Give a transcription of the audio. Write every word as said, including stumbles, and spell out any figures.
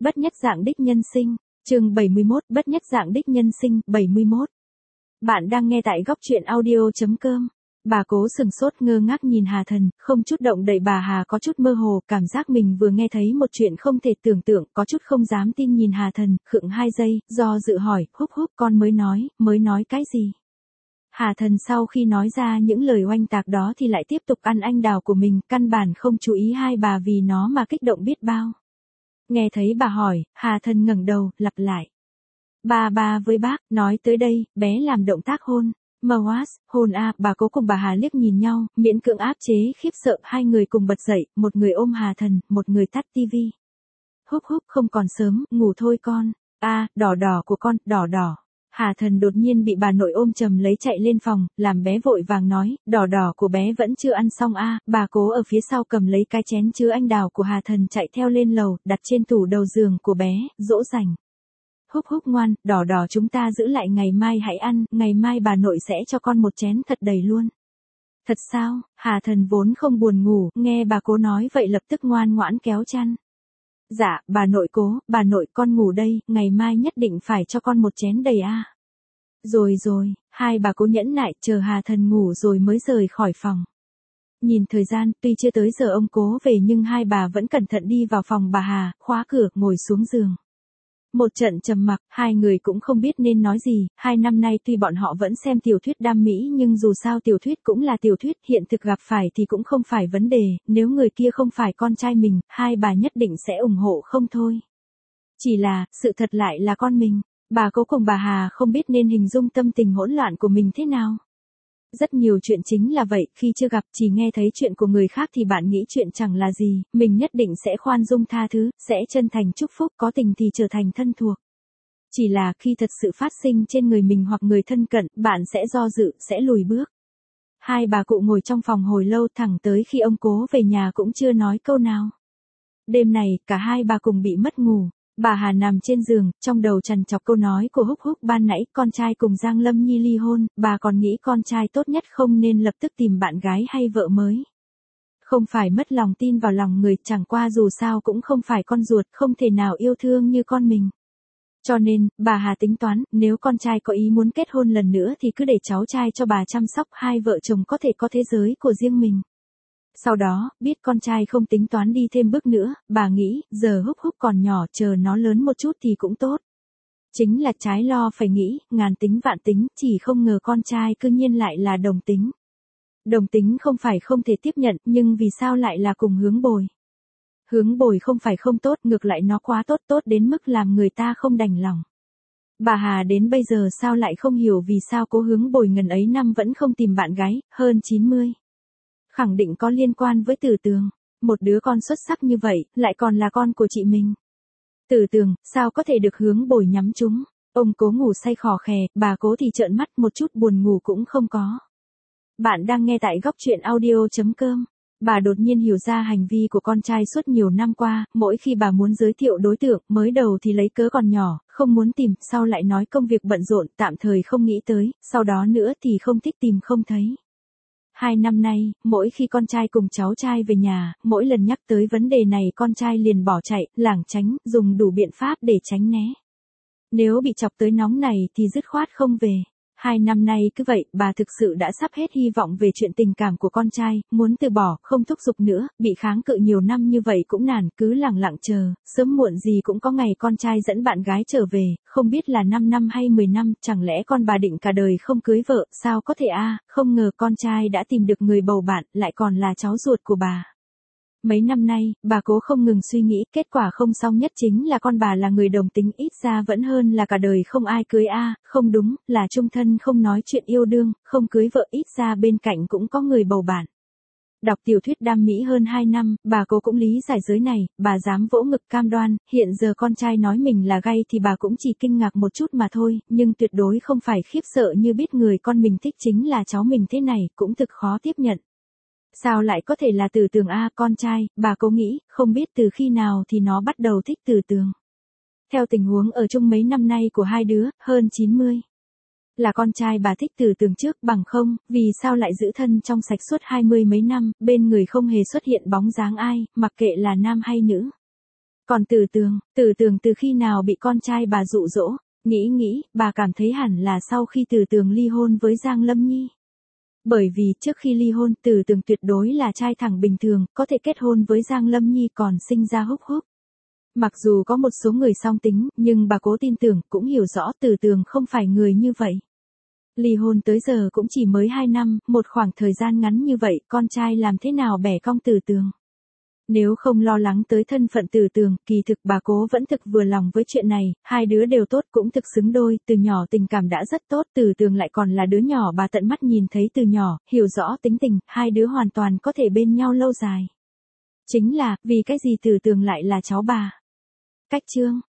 Bất nhất dạng đích nhân sinh, chương bảy mươi mốt, bất nhất dạng đích nhân sinh, bảy mươi mốt. Bạn đang nghe tại góc truyện audio.com. Bà Cố sừng sốt ngơ ngác nhìn Hà Thần, không chút động đậy. Bà Hà có chút mơ hồ, cảm giác mình vừa nghe thấy một chuyện không thể tưởng tượng, có chút không dám tin nhìn Hà Thần, khựng hai giây, do dự hỏi, húc húc con mới nói, mới nói cái gì? Hà Thần sau khi nói ra những lời oanh tạc đó thì lại tiếp tục ăn anh đào của mình, căn bản không chú ý hai bà vì nó mà kích động biết bao. Nghe thấy bà hỏi, Hà Thần ngẩng đầu, lặp lại. Ba ba với bác, nói tới đây, bé làm động tác hôn. Mwas, hôn a, bà Cố cùng bà Hà liếc nhìn nhau, miễn cưỡng áp chế khiếp sợ, hai người cùng bật dậy, một người ôm Hà Thần, một người tắt tivi. Húc húc không còn sớm, ngủ thôi con. A, đỏ đỏ của con, đỏ đỏ. Hà Thần đột nhiên bị bà nội ôm chầm lấy chạy lên phòng, làm bé vội vàng nói, đỏ đỏ của bé vẫn chưa ăn xong a. Bà Cố ở phía sau cầm lấy cái chén chứa anh đào của Hà Thần chạy theo lên lầu, đặt trên tủ đầu giường của bé, dỗ dành. Húc húc ngoan, đỏ đỏ chúng ta giữ lại ngày mai hãy ăn, ngày mai bà nội sẽ cho con một chén thật đầy luôn. Thật sao? Hà Thần vốn không buồn ngủ, nghe bà Cố nói vậy lập tức ngoan ngoãn kéo chăn. Dạ, bà nội Cố, bà nội con ngủ đây, ngày mai nhất định phải cho con một chén đầy a. Rồi rồi, hai bà Cố nhẫn nại chờ Hà Thần ngủ rồi mới rời khỏi phòng. Nhìn thời gian, tuy chưa tới giờ ông Cố về nhưng hai bà vẫn cẩn thận đi vào phòng bà Hà, khóa cửa, ngồi xuống giường. Một trận trầm mặc, hai người cũng không biết nên nói gì, hai năm nay tuy bọn họ vẫn xem tiểu thuyết đam mỹ nhưng dù sao tiểu thuyết cũng là tiểu thuyết, hiện thực gặp phải thì cũng không phải vấn đề, nếu người kia không phải con trai mình, hai bà nhất định sẽ ủng hộ không thôi. Chỉ là, sự thật lại là con mình, bà Cố cùng bà Hà không biết nên hình dung tâm tình hỗn loạn của mình thế nào. Rất nhiều chuyện chính là vậy, khi chưa gặp, chỉ nghe thấy chuyện của người khác thì bạn nghĩ chuyện chẳng là gì, mình nhất định sẽ khoan dung tha thứ, sẽ chân thành chúc phúc, có tình thì trở thành thân thuộc. Chỉ là khi thật sự phát sinh trên người mình hoặc người thân cận, bạn sẽ do dự, sẽ lùi bước. Hai bà cụ ngồi trong phòng hồi lâu, thẳng tới khi ông Cố về nhà cũng chưa nói câu nào. Đêm này, cả hai bà cùng bị mất ngủ. Bà Hà nằm trên giường, trong đầu trằn trọc câu nói của Húc Húc ban nãy, con trai cùng Giang Lâm Nhi ly hôn, bà còn nghĩ con trai tốt nhất không nên lập tức tìm bạn gái hay vợ mới. Không phải mất lòng tin vào lòng người, chẳng qua dù sao cũng không phải con ruột, không thể nào yêu thương như con mình. Cho nên, bà Hà tính toán, nếu con trai có ý muốn kết hôn lần nữa thì cứ để cháu trai cho bà chăm sóc, hai vợ chồng có thể có thế giới của riêng mình. Sau đó, biết con trai không tính toán đi thêm bước nữa, bà nghĩ, giờ Húc Húc còn nhỏ, chờ nó lớn một chút thì cũng tốt. Chính là trái lo phải nghĩ, ngàn tính vạn tính, chỉ không ngờ con trai cư nhiên lại là đồng tính. Đồng tính không phải không thể tiếp nhận, nhưng vì sao lại là cùng hướng bồi? Hướng bồi không phải không tốt, ngược lại nó quá tốt, tốt đến mức làm người ta không đành lòng. Bà Hà đến bây giờ sao lại không hiểu vì sao Cố Hướng Bồi ngần ấy năm vẫn không tìm bạn gái, hơn chín mươi. Khẳng định có liên quan với Tử Tường, một đứa con xuất sắc như vậy, lại còn là con của chị mình. Tử Tường, sao có thể được Hướng Bồi nhắm trúng? Ông Cố ngủ say khò khè, bà Cố thì trợn mắt, một chút buồn ngủ cũng không có. Bạn đang nghe tại góc truyện audio.com. Bà đột nhiên hiểu ra hành vi của con trai suốt nhiều năm qua, mỗi khi bà muốn giới thiệu đối tượng, mới đầu thì lấy cớ còn nhỏ, không muốn tìm, sau lại nói công việc bận rộn, tạm thời không nghĩ tới, sau đó nữa thì không thích tìm không thấy. Hai năm nay, mỗi khi con trai cùng cháu trai về nhà, mỗi lần nhắc tới vấn đề này con trai liền bỏ chạy, lảng tránh, dùng đủ biện pháp để tránh né. Nếu bị chọc tới nóng này thì dứt khoát không về. Hai năm nay cứ vậy, bà thực sự đã sắp hết hy vọng về chuyện tình cảm của con trai, muốn từ bỏ, không thúc giục nữa, bị kháng cự nhiều năm như vậy cũng nản, cứ lẳng lặng chờ, sớm muộn gì cũng có ngày con trai dẫn bạn gái trở về, không biết là năm năm hay mười năm, chẳng lẽ con bà định cả đời không cưới vợ, sao có thể a? Không ngờ con trai đã tìm được người bầu bạn, lại còn là cháu ruột của bà. Mấy năm nay, bà Cố không ngừng suy nghĩ, kết quả không xong nhất chính là con bà là người đồng tính, ít ra vẫn hơn là cả đời không ai cưới a, không đúng, là chung thân không nói chuyện yêu đương, không cưới vợ, ít ra bên cạnh cũng có người bầu bạn. Đọc tiểu thuyết đam mỹ hơn hai năm, bà Cố cũng lý giải giới này, bà dám vỗ ngực cam đoan, hiện giờ con trai nói mình là gay thì bà cũng chỉ kinh ngạc một chút mà thôi, nhưng tuyệt đối không phải khiếp sợ như biết người con mình thích chính là cháu mình thế này, cũng thực khó tiếp nhận. Sao lại có thể là Tử Tường a, con trai, bà Cố nghĩ, không biết từ khi nào thì nó bắt đầu thích Tử Tường. Theo tình huống ở chung mấy năm nay của hai đứa, hơn chín mươi. Là con trai bà thích Tử Tường trước, bằng không, vì sao lại giữ thân trong sạch suốt hai mươi mấy năm, bên người không hề xuất hiện bóng dáng ai, mặc kệ là nam hay nữ. Còn Từ Tường, Từ Tường từ khi nào bị con trai bà dụ dỗ, nghĩ nghĩ, bà cảm thấy hẳn là sau khi Từ Tường ly hôn với Giang Lâm Nhi. Bởi vì trước khi ly hôn Từ Tường tuyệt đối là trai thẳng bình thường, có thể kết hôn với Giang Lâm Nhi còn sinh ra Húc Húc. Mặc dù có một số người song tính, nhưng bà cố tin tưởng, cũng hiểu rõ Từ Tường không phải người như vậy. Ly hôn tới giờ cũng chỉ mới hai năm, một khoảng thời gian ngắn như vậy, con trai làm thế nào bẻ cong Từ Tường. Nếu không lo lắng tới thân phận Từ Tường, kỳ thực bà cố vẫn thực vừa lòng với chuyện này, hai đứa đều tốt cũng thực xứng đôi, từ nhỏ tình cảm đã rất tốt, Từ Tường lại còn là đứa nhỏ bà tận mắt nhìn thấy từ nhỏ, hiểu rõ tính tình, hai đứa hoàn toàn có thể bên nhau lâu dài. Chính là, vì cái gì Từ Tường lại là cháu bà? Cách chương